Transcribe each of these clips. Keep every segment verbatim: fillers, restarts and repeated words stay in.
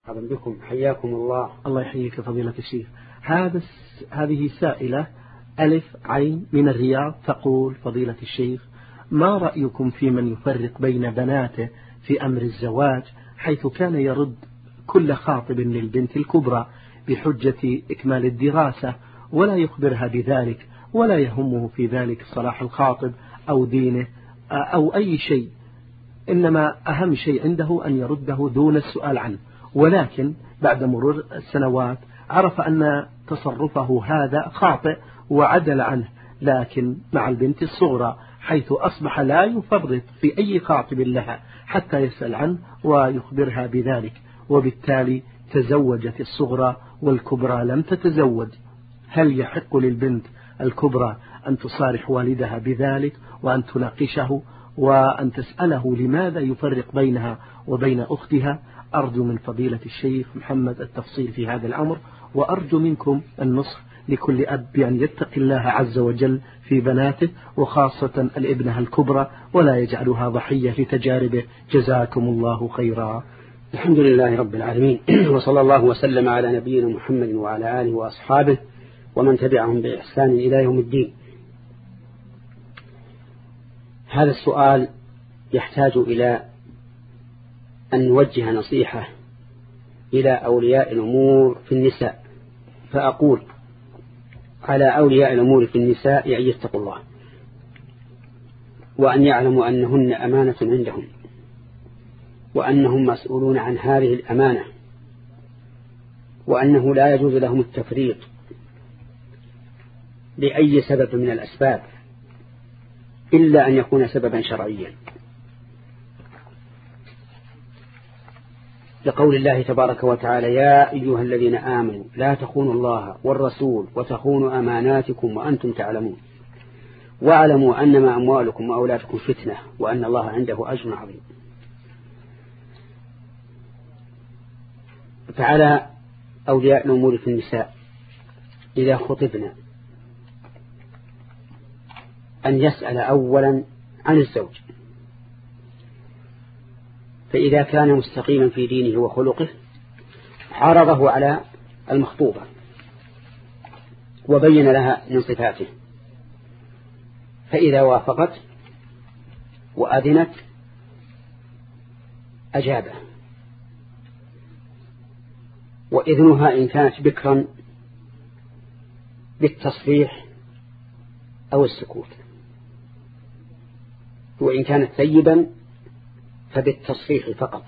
مرحبا بكم، حياكم الله. الله يحييك فضيلة الشيخ. هذا هذه سائلة ألف عين من الرياض تقول: فضيلة الشيخ، ما رأيكم في من يفرق بين بناته في أمر الزواج، حيث كان يرد كل خاطب للبنت الكبرى بحجة إكمال الدراسة ولا يخبرها بذلك، ولا يهمه في ذلك صلاح الخاطب أو دينه أو أي شيء، إنما أهم شيء عنده أن يرده دون السؤال عنه، ولكن بعد مرور السنوات عرف أن تصرفه هذا خاطئ وعدل عنه، لكن مع البنت الصغرى حيث أصبح لا يفرط في أي خاطب لها حتى يسأل عنه ويخبرها بذلك، وبالتالي تزوجت الصغرى والكبرى لم تتزوج. هل يحق للبنت الكبرى أن تصارح والدها بذلك وأن تناقشه وأن تسأله لماذا يفرق بينها وبين أختها؟ أرجو من فضيلة الشيخ محمد التفصيل في هذا الأمر، وأرجو منكم النصح لكل أب بأن يتقي الله عز وجل في بناته، وخاصة الابنة الكبرى، ولا يجعلها ضحية لتجاربه. جزاكم الله خيرا. الحمد لله رب العالمين، وصلى الله وسلم على نبينا محمد وعلى آله وأصحابه ومن تبعهم بإحسان إلى يوم الدين. هذا السؤال يحتاج إلى أن نوجه نصيحة إلى أولياء الأمور في النساء، فأقول على أولياء الأمور في النساء أن يتقوا الله، وأن يعلموا أنهن أمانة عندهم، وأنهم مسؤولون عن هذه الأمانة، وأنه لا يجوز لهم التفريط لأي سبب من الأسباب إلا أن يكون سببا شرعيا، لقول الله تبارك وتعالى: يا أيها الذين آمنوا لا تخونوا الله والرسول وتخونوا أماناتكم وأنتم تعلمون واعلموا أنما أموالكم وأولادكم فتنة وأن الله عنده أجر عظيم. فعلى أولياء الأمور في النساء إذا خطبنا أن يسأل أولا عن الزوج، فإذا كان مستقيما في دينه وخلقه عرضه على المخطوبة وبين لها من صفاته، فإذا وافقت وأذنت أجابه، وإذنها إن كانت بكرا بالتصريح أو السكوت، وإن كانت ثيبا فبالتصريح فقط.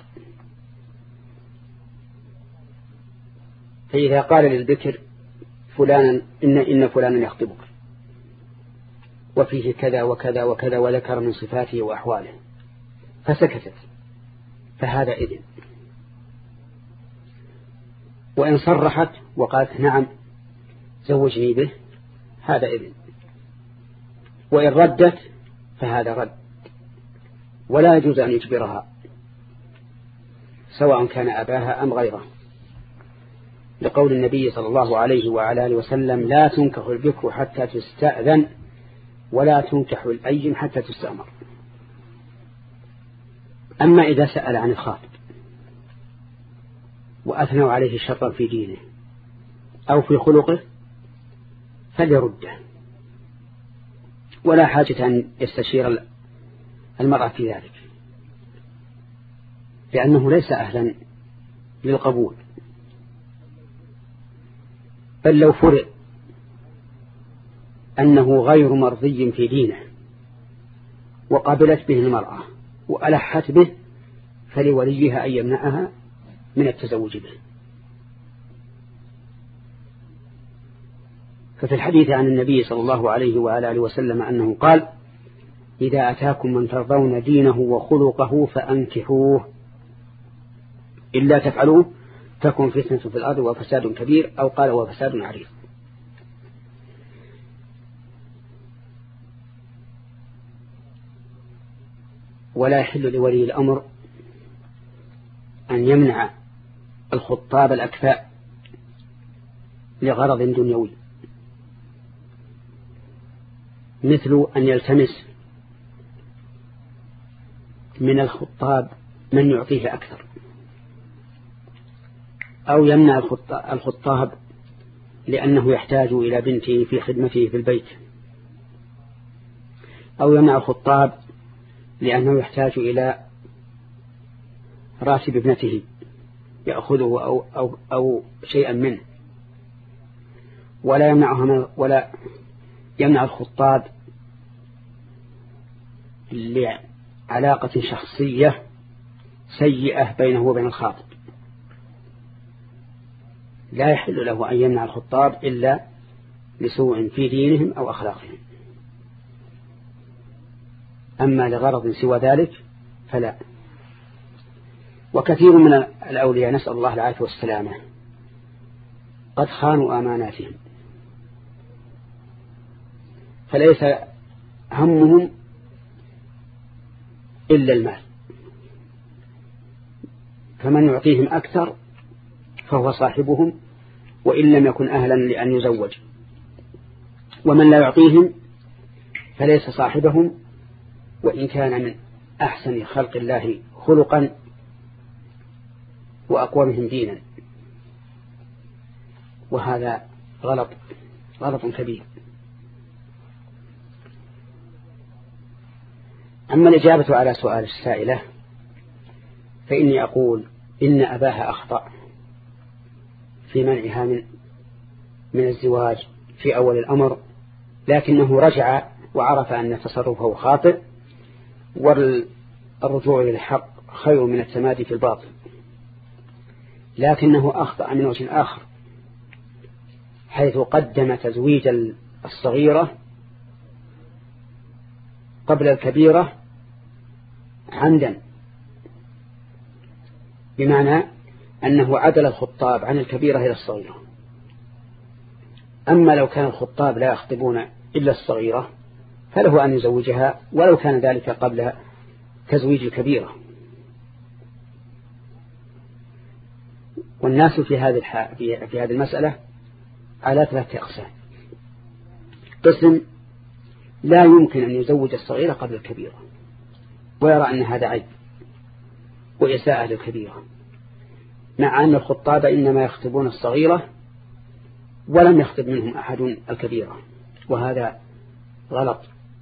فإذا قال للبكر: فلانا إن, إن فلانا يخطبك وفيه كذا وكذا وكذا، وذكر من صفاته وأحواله، فسكتت، فهذا إذن. وإن صرحت وقالت: نعم زوجني به، هذا إذن. وإن ردت فهذا رد، ولا يجوز أن يجبرها سواء كان أباها أم غيره، لقول النبي صلى الله عليه وعلى آله وسلم: لا تنكح البكر حتى تستأذن ولا تنكح الأيم حتى تستأمر. أما إذا سأل عن الخاطب وأثنوا عليه شرا في دينه أو في خلقه فليرده، ولا حاجة أن يستشير المرأة في ذلك، لأنه ليس أهلا للقبول. بل لو فرئ أنه غير مرضي في دينه وقبلت به المرأة وألحت به، فلوليها أن يمنعها من التزوج به. ففي الحديث عن النبي صلى الله عليه وعلى آله وسلم أنه قال: إذا أتاكم من ترضون دينه وخلقه فأنكحوه، إلا تفعلوه تكن فتنة في الأرض وفساد كبير، أو قال وفساد عريض. ولا يحل لولي الأمر أن يمنع الخطاب الأكفاء لغرض دنيوي، مثل أن يلتمس من الخطاب من يعطيه أكثر، أو يمنع الخطاب لأنه يحتاج إلى بنته في خدمته في البيت، أو يمنع الخطاب لأنه يحتاج إلى راتب ابنته يأخذه أو, أو, أو شيئا منه، ولا يمنعها ولا يمنع الخطاب لعلاقة شخصية سيئة بينه وبين الخاطب، لا يحل له أن يمنع الخطاب إلا لسوء في دينهم أو أخلاقهم. أما لغرض سوى ذلك فلا. وكثير من الأولياء نسأل الله العافية والسلامة قد خانوا أماناتهم، فليس همهم إلا المال، فمن يعطيهم أكثر فهو صاحبهم وإن لم يكن أهلا لأن يزوج، ومن لا يعطيهم فليس صاحبهم وإن كان من أحسن خلق الله خلقا وأقومهم دينا، وهذا غلط غلط كبير. أما الإجابة على سؤال السائلة فإني أقول إن أباها أخطأ في منعها من من الزواج في أول الأمر، لكنه رجع وعرف أن تصرفه خاطئ، والرجوع للحق خير من التمادي في الباطل. لكنه أخطأ من وجه آخر، حيث قدم تزويج الصغيرة قبل الكبيرة عمدا، بمعنى أنه عدل الخطاب عن الكبيرة إلى الصغيرة. أما لو كان الخطاب لا يخطبون إلا الصغيرة فله أن يزوجها ولو كان ذلك قبل تزويج الكبيرة. والناس في هذه في هذه المسألة على ثلاثة أقسام. قسم لا يمكن أن يزوج الصغيرة قبل الكبيرة ويرى أن هذا عيب وإساءة للكبيرة، مع أن الخطاب إنما يخطبون الصغيرة ولم يخطب منهم أحد الكبيرة، وهذا غلط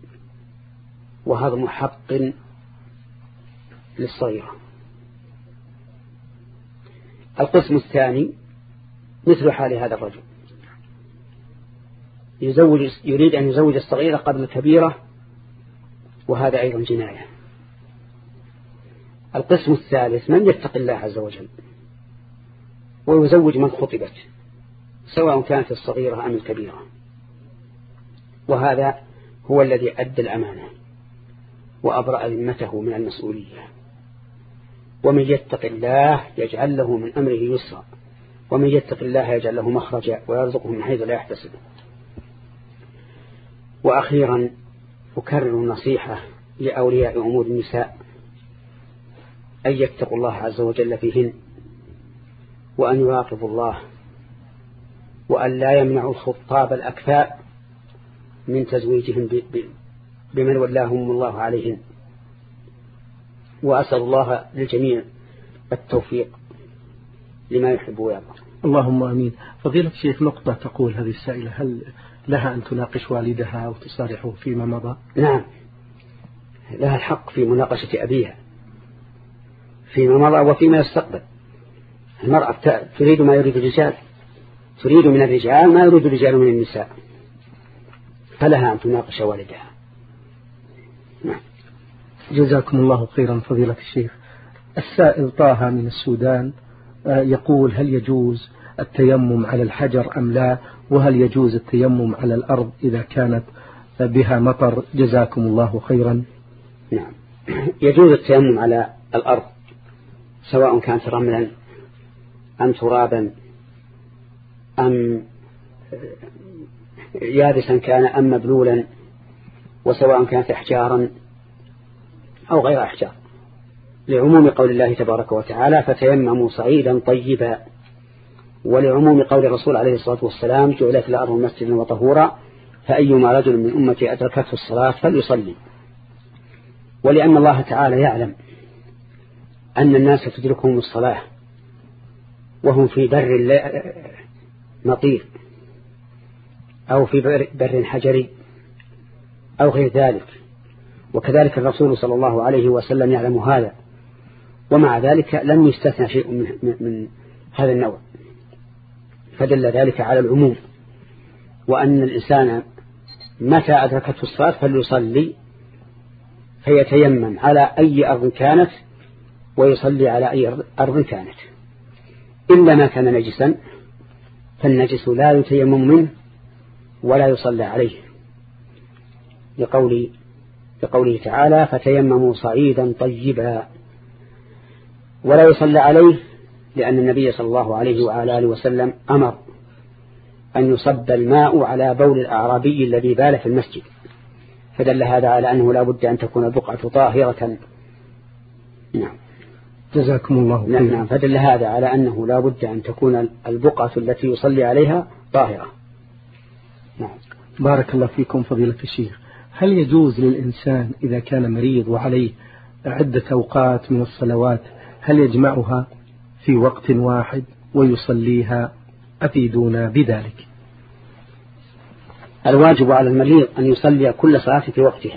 وهضم حق للصغيرة. القسم الثاني مثل حال هذا الرجل، يزوج يريد أن يزوج الصغيرة قبل الكبيرة، وهذا أيضا جناية. القسم الثالث من يتق الله عز وجل ويزوج من خطبت سواء كانت الصغيرة أم الكبيرة، وهذا هو الذي أدى الأمانة وأبرأ ذمته من المسؤولية. ومن يتق الله يجعل له من أمره يسرا، ومن يتق الله يجعل له مخرجا ويرزقه من حيث لا يحتسب. وأخيرا أكرر النصيحة لأولياء أمور النساء أن يتقوا الله عز وجل فيهن، وأن يراقبوا الله، وأن لا يمنعوا الخطاب الأكفاء من تزويجهم بمن ولاهم الله عليهم. وأسأل الله للجميع التوفيق لما يحب ويرضى. اللهم آمين. فضيلة الشيخ، نقطة تقول هذه السائلة، هل لها أن تناقش والدها وتصارحه فيما مضى؟ نعم، لها الحق في مناقشة أبيها فيما مضى وفيما يستقبل. المرأة تريد ما يريد الرجال، تريد من الرجال ما يريد الرجال من النساء، فلها أن تناقش والدها. نعم. جزاكم الله خيرا فضيلة الشيخ. السائل طه من السودان يقول: هل يجوز التيمم على الحجر أم لا؟ وهل يجوز التيمم على الأرض إذا كانت بها مطر؟ جزاكم الله خيرا. نعم، يجوز التيمم على الأرض سواء كانت رملا أم ترابا أم يابسا كان أم مبلولا، وسواء كانت أحجارا أو غير أحجار، لعموم قول الله تبارك وتعالى: فتيمموا صعيدا طيبا، ولعموم قول الرسول عليه الصلاة والسلام: جعلت الأرض مسجدا وطهورا، فأيما رجل من أمتي أدركته الصلاة فليصلي. ولأن الله تعالى يعلم أن الناس تدركهم الصلاة وهم في بر مطير أو في بر حجري أو غير ذلك، وكذلك الرسول صلى الله عليه وسلم يعلم هذا، ومع ذلك لم يستثنى شيء من, من هذا النوع، فدل ذلك على العموم، وأن الإنسان متى أدركته الصلاة فليصلي فيتيمم على أي أرض كانت ويصلي على أي أرض كانت، إلا ما كان نجسا فالنجس لا يتيمم منه ولا يصلى عليه، لقوله, لقوله تعالى فتيمموا صعيدا طيبا، ولا يصلى عليه لأن النبي صلى الله عليه وعلى آله وسلم أمر أن يصب الماء على بول الأعرابي الذي بال في المسجد، فدل هذا على أنه لا بد أن تكون البقعة طاهرة. نعم جزاكم الله خيرا. نعم فدل هذا على أنه لا بد أن تكون البقعة التي يصلي عليها طاهرة. نعم. بارك الله فيكم فضيلة الشيخ. هل يجوز للإنسان إذا كان مريض وعليه عدة أوقات من الصلوات هل يجمعها في وقت واحد ويصليها؟ أفيدونا بذلك. الواجب على المريض أن يصلي كل صلاة في وقتها،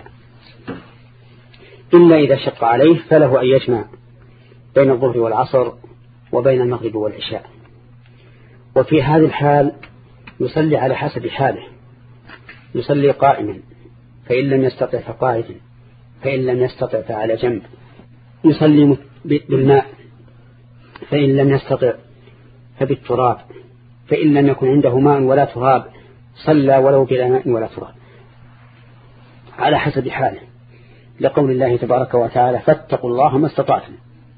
إلا إذا شق عليه فله أن يجمع بين الظهر والعصر وبين المغرب والعشاء، وفي هذه الحال يصلي على حسب حاله، يصلي قائما فإن لم يستطع فقاعدا، فإن لم يستطع فعلى جنب، يصلي بالماء فإن لم يستطع فبالتراب، فإن لم يكن عنده ماء ولا تراب صلى ولو بلا ماء ولا تراب على حسب حاله، لقول الله تبارك وتعالى فاتقوا الله ما استطعتم.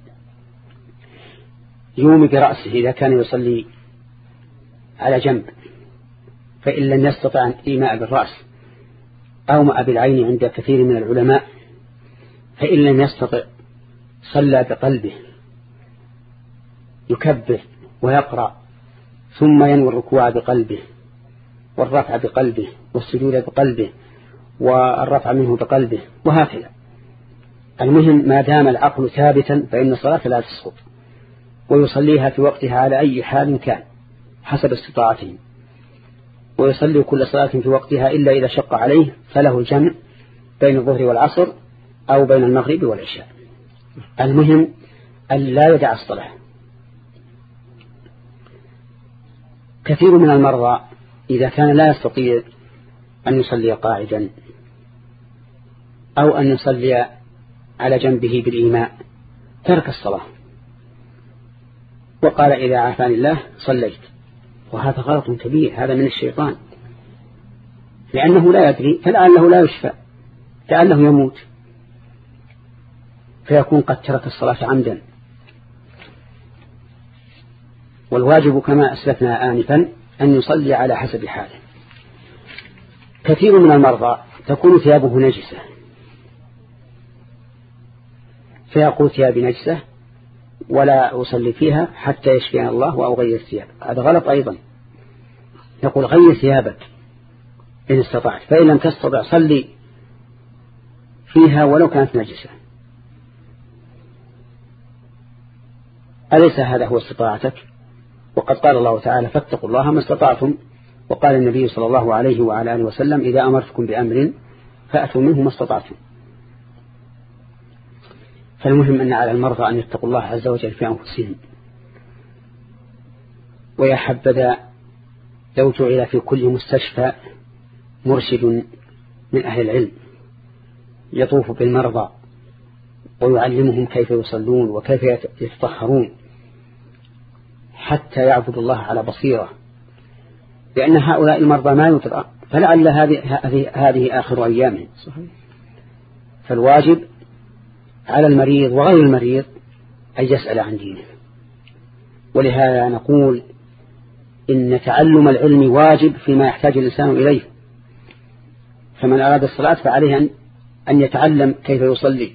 يومي برأسه إذا كان يصلي على جنب، فإن لم يستطع إيماء بالرأس أو ماء بالعين عند كثير من العلماء، فإن لم يستطع صلى بقلبه، يكبر ويقرأ ثم ينوي الركوع بقلبه والرفع بقلبه والسجود بقلبه والرفع منه بقلبه، وهكذا. المهم ما دام العقل ثابتا فإن الصلاة لا تسقط، ويصليها في وقتها على أي حال كان حسب استطاعته، ويصلي كل صلاة في وقتها إلا إذا شق عليه فله الجمع بين الظهر والعصر أو بين المغرب والعشاء. المهم أن لا يدع الصلاة. كثير من المرضى إذا كان لا يستطيع أن يصلي قاعدا أو أن يصلي على جنبه بالإيماء ترك الصلاة وقال إذا عافاني الله صليت، وهذا غلط كبير، هذا من الشيطان، لأنه لا يدري، فلعله لا يشفى، لعله يموت فيكون قد ترك الصلاة عمدا. والواجب كما أسلفنا آنفا أن يصلي على حسب حاله. كثير من المرضى تكون ثيابه نجسة فيقول ثيابي نجسة ولا أصلي فيها حتى يشفينا الله وأغير الثياب، هذا غلط أيضا. يقول غير ثيابك إن استطعت، فإن لم تستطع صلي فيها ولو كانت نجسة. أليس هذا هو استطاعتك؟ وقد قال الله تعالى فاتقوا الله ما استطعتم، وقال النبي صلى الله عليه وعلى آله وسلم إذا أمرتكم بأمر فأتوا منه ما استطعتم. فالمهم أن على المرضى أن يتقوا الله عز وجل في أنفسهم، ويا حبذا لو جعل في كل مستشفى مرشد من أهل العلم يطوف بالمرضى ويعلمهم كيف يصلون وكيف يتطهرون حتى يعبد الله على بصيرة، لأن هؤلاء المرضى ما يطلع، فلعل هذه هذه آخر أيامهم. فالواجب على المريض وغير المريض أن يسأل عن دينه، ولهذا نقول إن تعلم العلم واجب فيما يحتاج الإنسان إليه، فمن أراد الصلاة فعليه أن يتعلم كيف يصلي،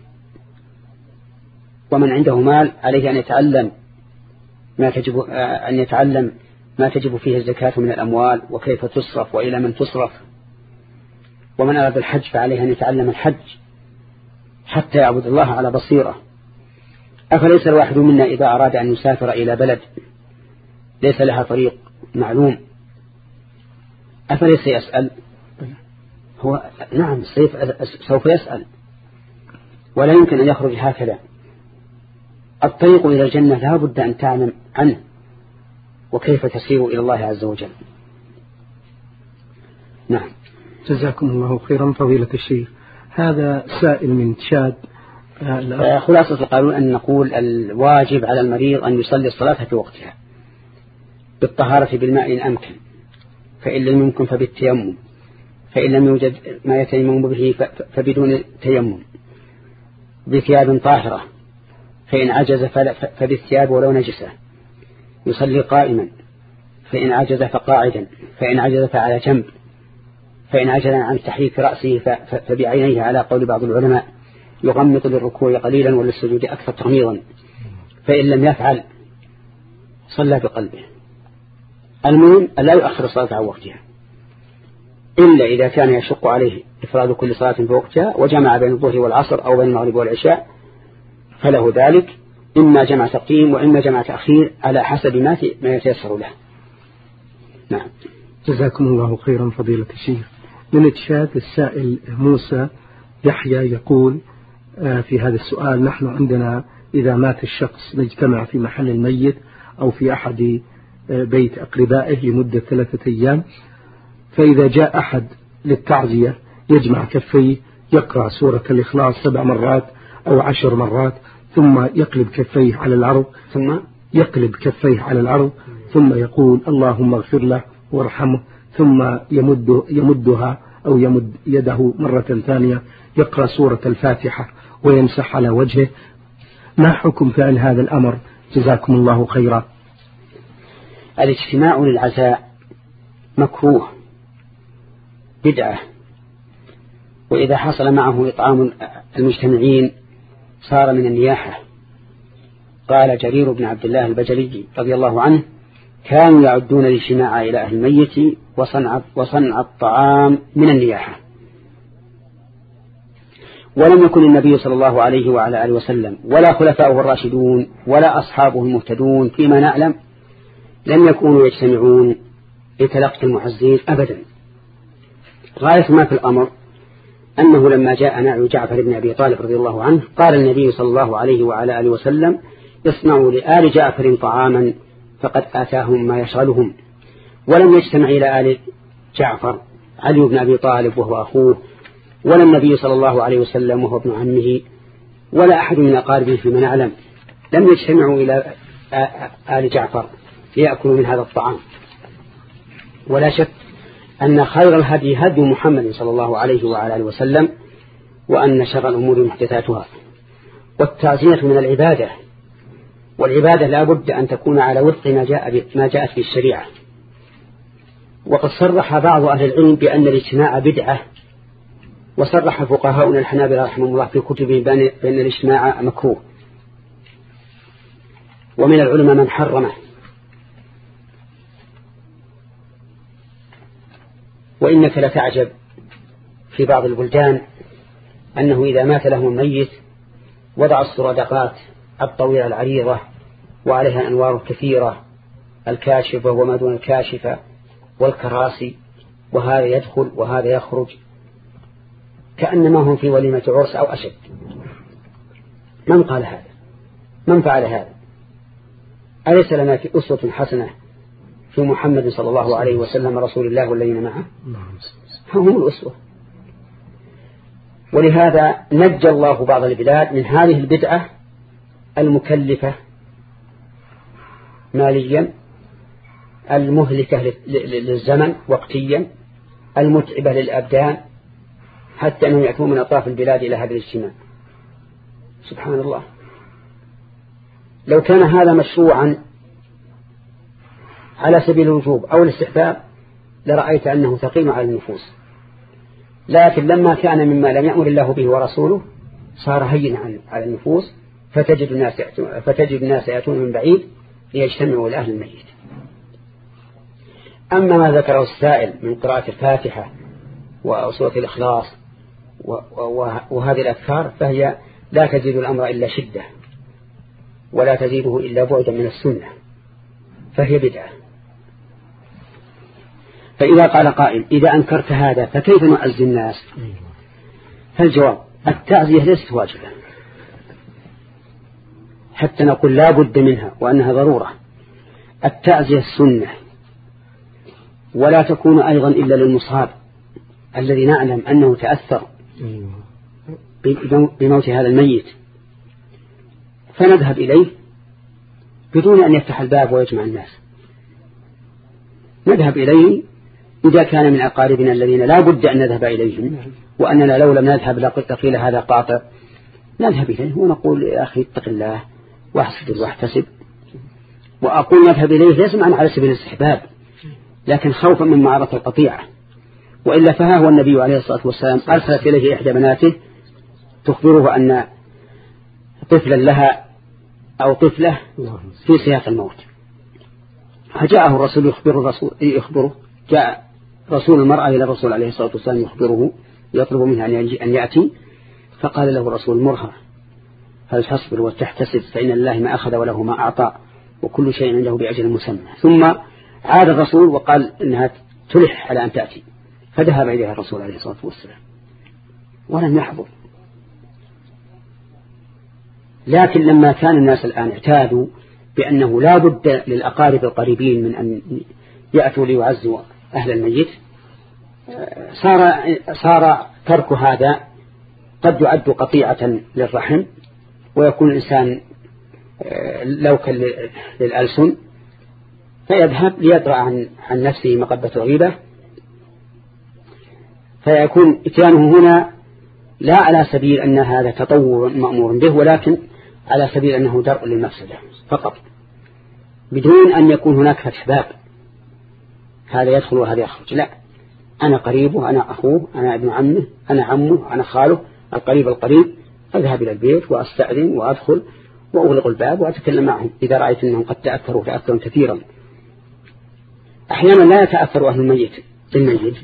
ومن عنده مال عليه أن يتعلم ما تجب أن يتعلم ما تجب فيه الزكاة من الأموال وكيف تصرف وإلى من تصرف، ومن أراد الحج فعليه أن يتعلم الحج حتى يعبد الله على بصيرة. أفليس الواحد منا إذا أراد أن يسافر إلى بلد ليس لها طريق معلوم، أفليس يسأل؟ هو نعم سوف يسأل، ولا يمكن أن يخرج هكذا. الطريق إلى الجنة لا بد أن تعلم عنه وكيف تسير إلى الله عز وجل. نعم. جزاكم الله خيرا فضيلة الشيخ. هذا سائل من تشاد. خلاصة القانون أن نقول الواجب على المريض أن يصلي الصلاة في وقتها بالطهارة بالماء إن أمكن، فإن لم يمكن فبالتيمم، فإن لم يوجد ما يتيمم به فبدون تيمم، بثياب طاهرة، فإن عجز فبالثياب ولو نجسة، يصلي قائما، فإن عجز فقاعدا، فإن عجز فعلى جنب، فإن عجز عن تحريك رأسه فبعينيه على قول بعض العلماء، يغمض للركوع قليلا وللسجود أكثر تغميضا، فإن لم يفعل صلى بقلبه. المهم لا يؤخر الصلاة عن وقتها إلا إذا كان يشق عليه إفراد كل صلاة في وقتها وجمع بين الظهر والعصر أو بين المغرب والعشاء فله ذلك، إما جمع تقديم وإما جمع تأخير على حسب ما يتيسر له. نعم. جزاكم الله خيرا فضيلة الشيخ. من تشاد السائل موسى يحيى يقول في هذا السؤال: نحن عندنا إذا مات الشخص نجتمع في محل الميت أو في أحد بيت أقربائه لمدة ثلاثة أيام، فإذا جاء أحد للتعزية يجمع كفيه يقرأ سورة الإخلاص سبع مرات أو عشر مرات، ثم يقلب كفيه على الأرض ثم يقلب كفيه على الأرض ثم يقول اللهم اغفر له وارحمه، ثم يمد يمدها أو يمد يده مرة ثانية يقرأ سورة الفاتحة ويمسح على وجهه. ما حكم فعل هذا الأمر؟ جزاكم الله خيرا. الاجتماع للعزاء مكروه بدعة، وإذا حصل معه إطعام المجتمعين صار من النياحة. قال جرير بن عبد الله البجلي رضي الله عنه: كانوا يعدون الاجتماع إلى أهل الميت وصنع, وصنع الطعام من النياحة. ولم يكن النبي صلى الله عليه وعلى آله وسلم ولا خلفاؤه الراشدون ولا أصحابه المهتدون فيما نعلم لم يكونوا يجتمعون لتلقي المعزين أبدا. غاية ما في الأمر أنه لما جاء نعي جعفر بن أبي طالب رضي الله عنه قال النبي صلى الله عليه وعلى آله وسلم: اصنعوا لآل جعفر طعاما فقد آتاهم ما يشغلهم. ولم يجتمع إلى آل جعفر علي بن أبي طالب وهو أخوه، ولا النبي صلى الله عليه وسلم وهو ابن عمه، ولا أحد من أقاربه فيما نعلم لم يجتمعوا إلى آل جعفر ليأكلوا من هذا الطعام. ولا شك أن خير الهدي هدي محمد صلى الله عليه وعلى آله وسلم، وأن شر الأمور محدثاتها. والتعزية من العبادة، والعبادة لا بد أن تكون على وفق ما جاء ما جاءت به الشريعة. وقد صرح بعض أهل العلم بأن الاجتماع بدعة، وصرح فقهاؤنا الحنابلة رحمه الله في كتبهم بأن الاجتماع مكروه، ومن العلماء من حرمه. وإنك لتعجب في بعض البلدان أنه إذا مات لهم الميت وضع السرادقات الطويلة العريضة وعليها الأنوار الكثيرة الكاشفة وما دون الكاشفة والكراسي، وهذا يدخل وهذا يخرج كأنما هم في وليمة عرس أو أشد. من قال هذا؟ من فعل هذا؟ أليس لنا في أسوة حسنة في محمد صلى الله عليه وسلم رسول الله والذين معه؟ هم الأسوة. ولهذا نجى الله بعض البلاد من هذه البدعة المكلفة ماليا، المهلكة للزمن وقتيا، المتعبة للأبدان، حتى أنهم يأتون من أطراف البلاد إلى هذا الاجتماع. سبحان الله. لو كان هذا مشروعا على سبيل الوجوب أو الاستحباب لرأيت أنه ثقيل على النفوس، لكن لما كان مما لم يأمر الله به ورسوله صار هين على النفوس، فتجد الناس فتجد الناس يأتون من بعيد ليجتمعوا لأهل الميت. أما ما ذكره السائل من قراءة الفاتحة وسورة الإخلاص وهذه الأذكار فهي لا تزيد الأمر إلا شدة، ولا تزيده إلا بعدا من السنة، فهي بدعة. فإذا قال قائل إذا أنكرت هذا فكيف نعزي الناس؟ فالجواب التعزية ليست واجبة حتى نقول لا بد منها وأنها ضرورة. التعزية السنة، ولا تكون أيضا إلا للمصاب الذي نعلم أنه تأثر بموت هذا الميت، فنذهب إليه بدون أن يفتح الباب ويجمع الناس. نذهب إليه إذا كان من أقاربنا الذين لا بد أن نذهب إليهم، وأننا لو لم نذهب لقيل هذا قاطع، نذهب إليه ونقول يا أخي اتق الله واحسد واحتسب. وأقول نذهب إليه ليس معنى على سبيل الاستحباب، لكن خوفا من معرض القطيعة. وإلا فها هو النبي عليه الصلاة والسلام أرسلت إليه إحدى بناته تخبره أن طفلا لها أو طفلة في سياق الموت، فجاءه الرسول يخبر الرسول يخبره جاء رسول المرأة إلى الرسول عليه الصلاة والسلام يخبره يطلب منها أن يأتي، فقال له الرسول مرها هل تصبر وتحتسب فإن الله ما أخذ وله ما أعطى وكل شيء عنده بأجل مسمى. ثم عاد الرسول وقال إنها تلح على أن تأتي، فذهب إليها الرسول عليه الصلاة والسلام ولم يحضر. لكن لما كان الناس الآن اعتادوا بأنه لا بد للأقارب القريبين من أن يأتوا ليعزوا أهل الميت، صار, صار ترك هذا قد يعد قطيعة للرحم، ويكون الإنسان لوكا للألسن، فيذهب ليدرأ عن, عن نفسه مقبة الغيبة، فيكون اتيانه هنا لا على سبيل أن هذا تطور مأمور به، ولكن على سبيل أنه درء للمفسدة فقط، بدون أن يكون هناك فتح باب هذا يدخل وهذا يخرج. لا، أنا قريبه، أنا أخوه، أنا ابن عمه، أنا عمه، أنا خاله، القريب القريب، أذهب إلى البيت وأستأذن وأدخل وأغلق الباب وأتكلم معهم إذا رأيت أنهم قد تأثروا تأثرا كثيرا. أحيانا لا يتأثر أهل الميت بالميت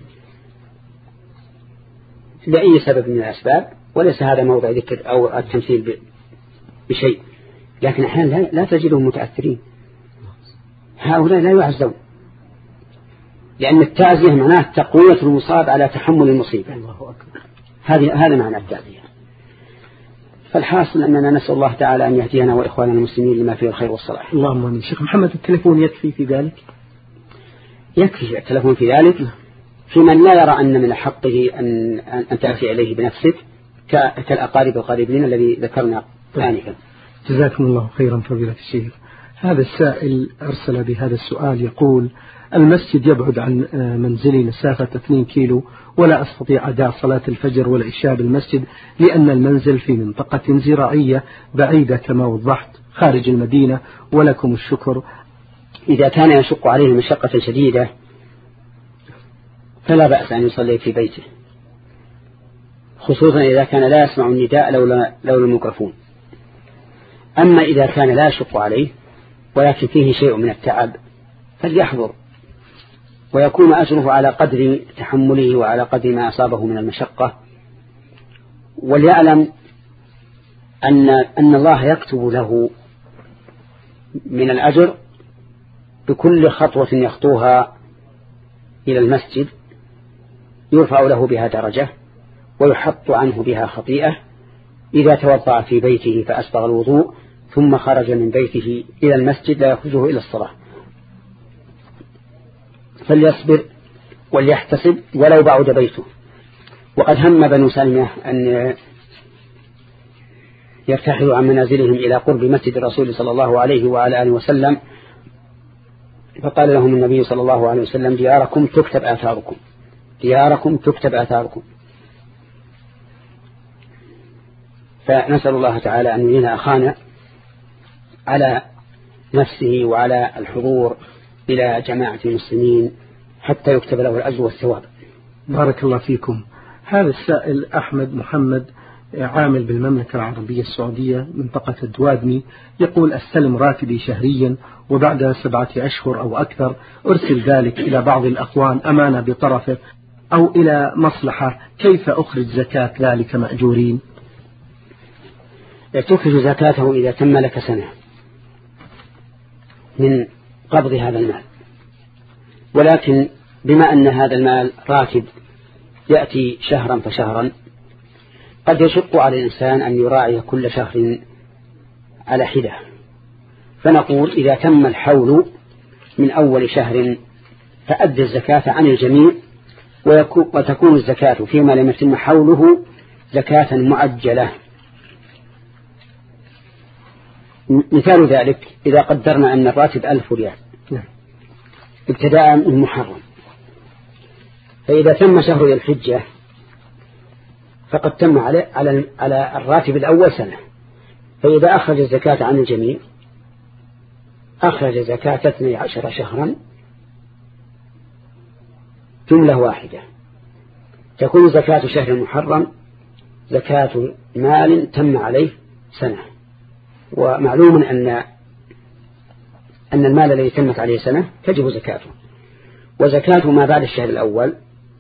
لأي سبب من الأسباب، وليس هذا موضع ذكر أو التمثيل بشيء، لكن أحيانا لا تجدهم متأثرين. هؤلاء لا يعزون، لأن التعزية معناه تقوية المصاب على تحمل المصيبة. هذا هذا معنى التعزية. فالحاصل أننا نسأل الله تعالى أن يهدينا وإخواننا المسلمين لما فيه الخير والصلاح. اللهم آمين. شيخ محمد، التلفون يكفي في ذلك؟ يكفي التلفون في ذلك في من لا يرى أن من حقه أن, أن تأتي إليه بنفسك كالأقارب القريبين الذي ذكرنا آنفا. جزاكم الله خيرا فضيلة الشيخ. هذا السائل أرسل بهذا السؤال يقول: المسجد يبعد عن منزلي مسافة اثنين كيلو، ولا أستطيع أداء صلاة الفجر والعشاء بالمسجد لأن المنزل في منطقة زراعية بعيدة كما وضحت خارج المدينة، ولكم الشكر. إذا كان يشق عليه مشقة شديدة فلا بأس أن يصلي في بيته، خصوصا إذا كان لا يسمع النداء لولا لولا الميكروفون. أما إذا كان لا يشق عليه ولكن فيه شيء من التعب فليحضر، ويكون أجره على قدر تحمله وعلى قدر ما أصابه من المشقة. وليعلم أن أن الله يكتب له من الأجر بكل خطوة يخطوها إلى المسجد، يرفع له بها درجة ويحط عنه بها خطيئة. إذا توضأ في بيته فأسبغ الوضوء ثم خرج من بيته إلى المسجد لا يخرجه إلى الصلاة، فليصبر وليحتسب ولو بعد بيته. وقد هم بنو سلمة أن يرتحلوا عن منازلهم إلى قرب مسجد الرسول صلى الله عليه وعلى آله وسلم، فقال لهم النبي صلى الله عليه وسلم: دياركم تكتب آثاركم، دياركم تكتب آثاركم. فنسأل الله تعالى أن يعين أخانا على نفسه وعلى الحضور إلى جماعة المسلمين حتى يكتب له الأجر والثواب. بارك الله فيكم. هذا السائل أحمد محمد عامل بالمملكة العربية السعودية منطقة الدوادمي يقول: أستلم راتبي شهريا، وبعد سبعة أشهر أو أكثر أرسل ذلك إلى بعض الأخوان أمانة بطرفه أو إلى مصلحة، كيف أخرج زكاة ذلك مأجورين؟ تخرج زكاته إذا تم لك سنة من قبض هذا المال. ولكن بما أن هذا المال راتب يأتي شهرا فشهرا، قد يشق على الإنسان أن يراعي كل شهر على حدة، فنقول إذا تم الحول من أول شهر فأدى الزكاة عن الجميع، وتكون الزكاة فيما لم يتم حوله زكاة معجلة. مثال ذلك إذا قدرنا أن الراتب ألف ريال ابتداء من محرم، فإذا تم شهر ذي الحجة فقد تم على على على الراتب الأول سنة، فإذا أخرج الزكاة عن الجميع أخرج زكاة اثني عشر شهرا جملة واحدة، تكون زكاة شهر محرم زكاة مال تم عليه سنة. ومعلوم أن أن المال الذي تمت عليه سنة تجب زكاته، وزكاة ما بعد الشهر الأول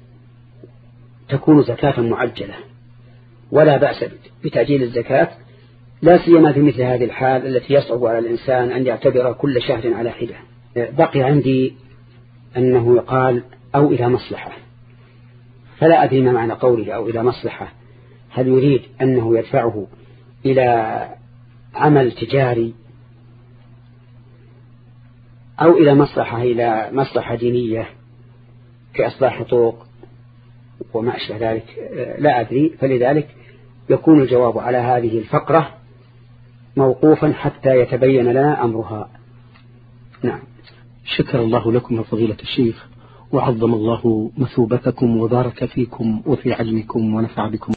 تكون زكاة معجلة، ولا بأس بتعجيل الزكاة، لا سيما في مثل هذه الحال التي يصعب على الإنسان أن يعتبر كل شهر على حدة. بقي عندي أنه يقال أو إلى مصلحة، فلا أدري ما معنى قوله أو إلى مصلحة، هل يريد أنه يدفعه إلى عمل تجاري أو إلى مصلحة إلى مصلحة دينية كإصلاح طرق وما أشبه ذلك، لا أدري، فلذلك يكون الجواب على هذه الفقرة موقوفا حتى يتبين لنا أمرها. نعم. شكر الله لكم فضيلة الشيخ، وعظم الله مثوبتكم وبارك فيكم وفي علمكم ونفع بكم.